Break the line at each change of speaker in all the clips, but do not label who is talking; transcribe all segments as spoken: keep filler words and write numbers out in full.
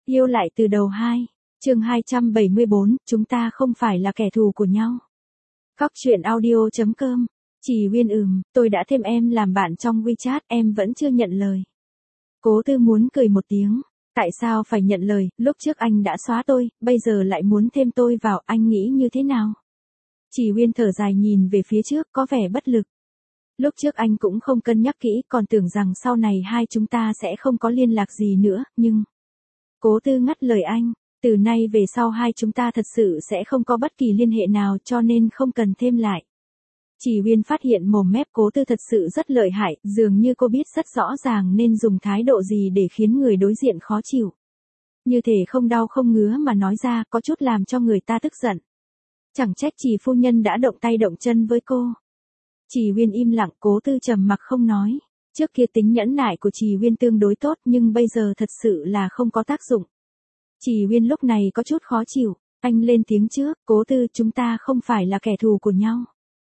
Yêu lại từ đầu hai, chương hai trăm bảy mươi bốn, chúng ta không phải là kẻ thù của nhau. Góc truyện audio chấm com. Chỉ Uyên ừm, tôi đã thêm em làm bạn trong WeChat, em vẫn chưa nhận lời. Cố Tư muốn cười một tiếng. Tại sao phải nhận lời, lúc trước anh đã xóa tôi, bây giờ lại muốn thêm tôi vào, anh nghĩ như thế nào? Chỉ Uyên thở dài nhìn về phía trước, có vẻ bất lực. Lúc trước anh cũng không cân nhắc kỹ, còn tưởng rằng sau này hai chúng ta sẽ không có liên lạc gì nữa, nhưng... Cố Tư ngắt lời anh, từ nay về sau hai chúng ta thật sự sẽ không có bất kỳ liên hệ nào, cho nên không cần thêm lại. Chỉ Uyên phát hiện mồm mép Cố Tư thật sự rất lợi hại, dường như cô biết rất rõ ràng nên dùng thái độ gì để khiến người đối diện khó chịu. Như thể không đau không ngứa mà nói ra, có chút làm cho người ta tức giận. Chẳng trách Chỉ phu nhân đã động tay động chân với cô. Chỉ Uyên im lặng, Cố Tư trầm mặc không nói. Trước kia tính nhẫn nại của Chỉ Uyên tương đối tốt, nhưng bây giờ thật sự là không có tác dụng. Chỉ Uyên lúc này có chút khó chịu, anh lên tiếng trước, Cố Tư, chúng ta không phải là kẻ thù của nhau.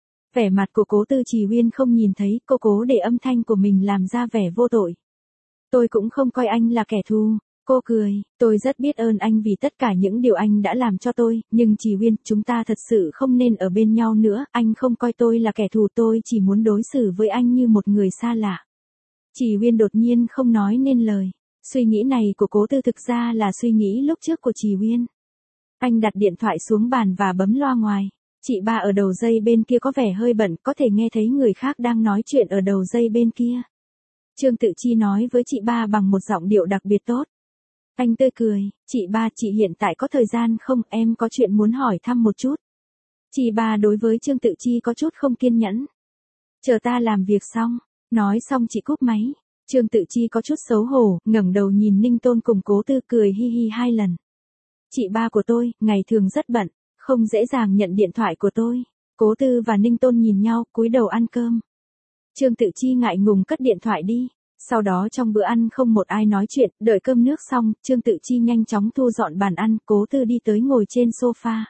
Vẻ mặt của Cố Tư Chỉ Uyên không nhìn thấy, cô cố để âm thanh của mình làm ra vẻ vô tội. Tôi cũng không coi anh là kẻ thù. Cô cười, tôi rất biết ơn anh vì tất cả những điều anh đã làm cho tôi, nhưng Chỉ Uyên, chúng ta thật sự không nên ở bên nhau nữa, anh không coi tôi là kẻ thù, tôi chỉ muốn đối xử với anh như một người xa lạ. Chỉ Uyên đột nhiên không nói nên lời. Suy nghĩ này của Cố Tư thực ra là suy nghĩ lúc trước của Chỉ Uyên. Anh đặt điện thoại xuống bàn và bấm loa ngoài. Chị ba ở đầu dây bên kia có vẻ hơi bận, có thể nghe thấy người khác đang nói chuyện ở đầu dây bên kia. Trương Tự Chi nói với chị ba bằng một giọng điệu đặc biệt tốt. Anh tươi cười, chị ba, chị hiện tại có thời gian không, em có chuyện muốn hỏi thăm một chút. Chị ba đối với Trương Tự Chi có chút không kiên nhẫn. Chờ ta làm việc xong, nói xong chị cúp máy. Trương Tự Chi có chút xấu hổ, ngẩng đầu nhìn Ninh Tôn cùng Cố Tư cười hi hi hai lần. Chị ba của tôi, ngày thường rất bận, không dễ dàng nhận điện thoại của tôi. Cố Tư và Ninh Tôn nhìn nhau, cúi đầu ăn cơm. Trương Tự Chi ngại ngùng cất điện thoại đi. Sau đó trong bữa ăn không một ai nói chuyện, đợi cơm nước xong, Trương Tự Chi nhanh chóng thu dọn bàn ăn, Cố Tư đi tới ngồi trên sofa.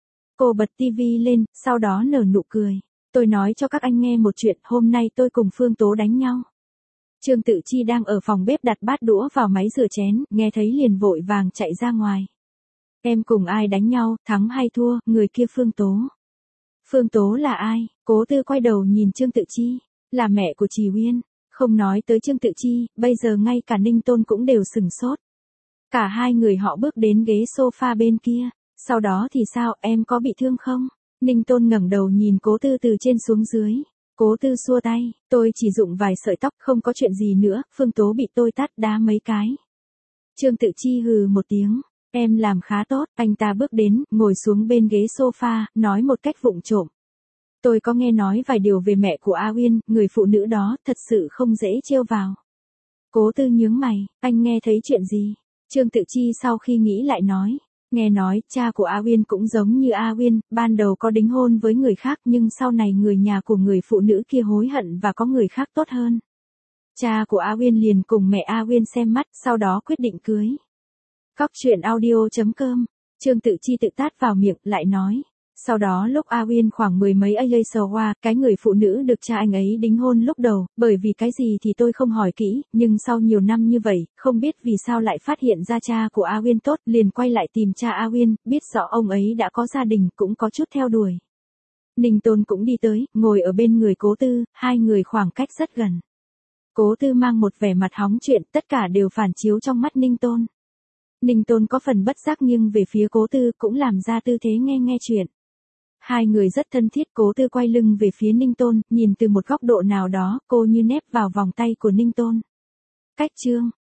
Cô bật tivi lên, sau đó nở nụ cười. Tôi nói cho các anh nghe một chuyện, hôm nay tôi cùng Phương Tố đánh nhau. Trương Tự Chi đang ở phòng bếp đặt bát đũa vào máy rửa chén, nghe thấy liền vội vàng chạy ra ngoài. Em cùng ai đánh nhau, thắng hay thua, người kia Phương Tố. Phương Tố là ai? Cố Tư quay đầu nhìn Trương Tự Chi, là mẹ của Chỉ Uyên. Không nói tới Trương Tự Chi, bây giờ ngay cả Ninh Tôn cũng đều sửng sốt. Cả hai người họ bước đến ghế sofa bên kia, sau đó thì sao, em có bị thương không? Ninh Tôn ngẩng đầu nhìn Cố Tư từ trên xuống dưới. Cố Tư xua tay, tôi chỉ rụng vài sợi tóc, không có chuyện gì nữa, Phương Tố bị tôi tát đá mấy cái. Trương Tự Chi hừ một tiếng, em làm khá tốt, anh ta bước đến, ngồi xuống bên ghế sofa, nói một cách vụng trộm. Tôi có nghe nói vài điều về mẹ của A Uyên, người phụ nữ đó, thật sự không dễ trêu vào. Cố Tư nhướng mày, anh nghe thấy chuyện gì? Trương Tự Chi sau khi nghĩ lại nói, nghe nói, cha của A Uyên cũng giống như A Uyên, ban đầu có đính hôn với người khác nhưng sau này người nhà của người phụ nữ kia hối hận và có người khác tốt hơn. Cha của A Uyên liền cùng mẹ A Uyên xem mắt, sau đó quyết định cưới. Góc truyện audio chấm com. Trương Tự Chi tự tát vào miệng, lại nói. Sau đó lúc A Uyên khoảng mười mấy a giây sau qua, cái người phụ nữ được cha anh ấy đính hôn lúc đầu, bởi vì cái gì thì tôi không hỏi kỹ, nhưng sau nhiều năm như vậy, không biết vì sao lại phát hiện ra cha của A Uyên tốt, liền quay lại tìm cha A Uyên, biết rõ ông ấy đã có gia đình, cũng có chút theo đuổi. Ninh Tôn cũng đi tới, ngồi ở bên người Cố Tư, hai người khoảng cách rất gần. Cố Tư mang một vẻ mặt hóng chuyện, tất cả đều phản chiếu trong mắt Ninh Tôn. Ninh Tôn có phần bất giác nghiêng về phía Cố Tư, cũng làm ra tư thế nghe nghe chuyện. Hai người rất thân thiết, Cố Tư quay lưng về phía Ninh Tôn, nhìn từ một góc độ nào đó, cô như nép vào vòng tay của Ninh Tôn. Cách chương,